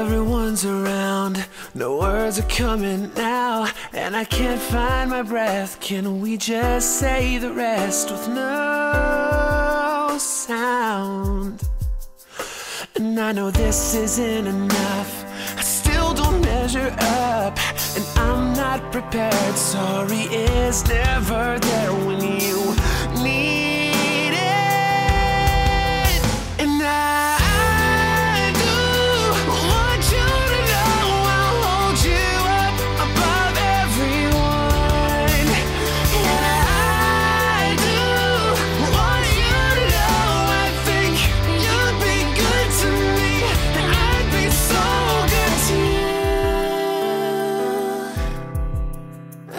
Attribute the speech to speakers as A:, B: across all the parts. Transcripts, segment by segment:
A: Everyone's around, no words are coming now, and I can't find my breath. Can we just say the rest with no sound? And I know this isn't enough, I still don't measure up, and I'm not prepared. Sorry is never there when you need it. And I do want you to know I'll hold you up above everyone. And I do want you to know I think you'd be good to me, and I'd be so good to you.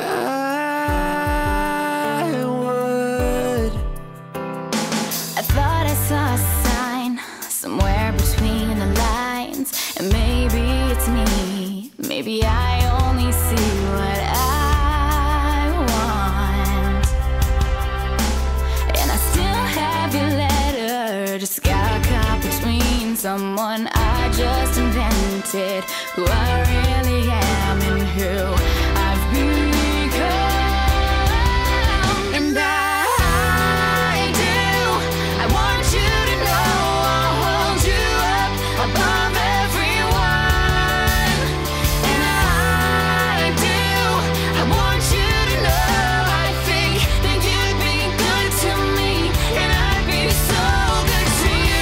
A: I would.
B: I thought I saw a sign somewhere between the lines, and maybe it's me, maybe I only see what I want. And I still have your letter, just got caught between someone I just invented, who I really am and who I've become. And I do, I want you to know I'll hold you up above everyone. And I do, I want you to know I think that you'd be good to me, and I'd be so good to you.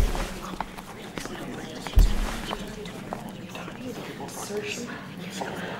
C: Assertion.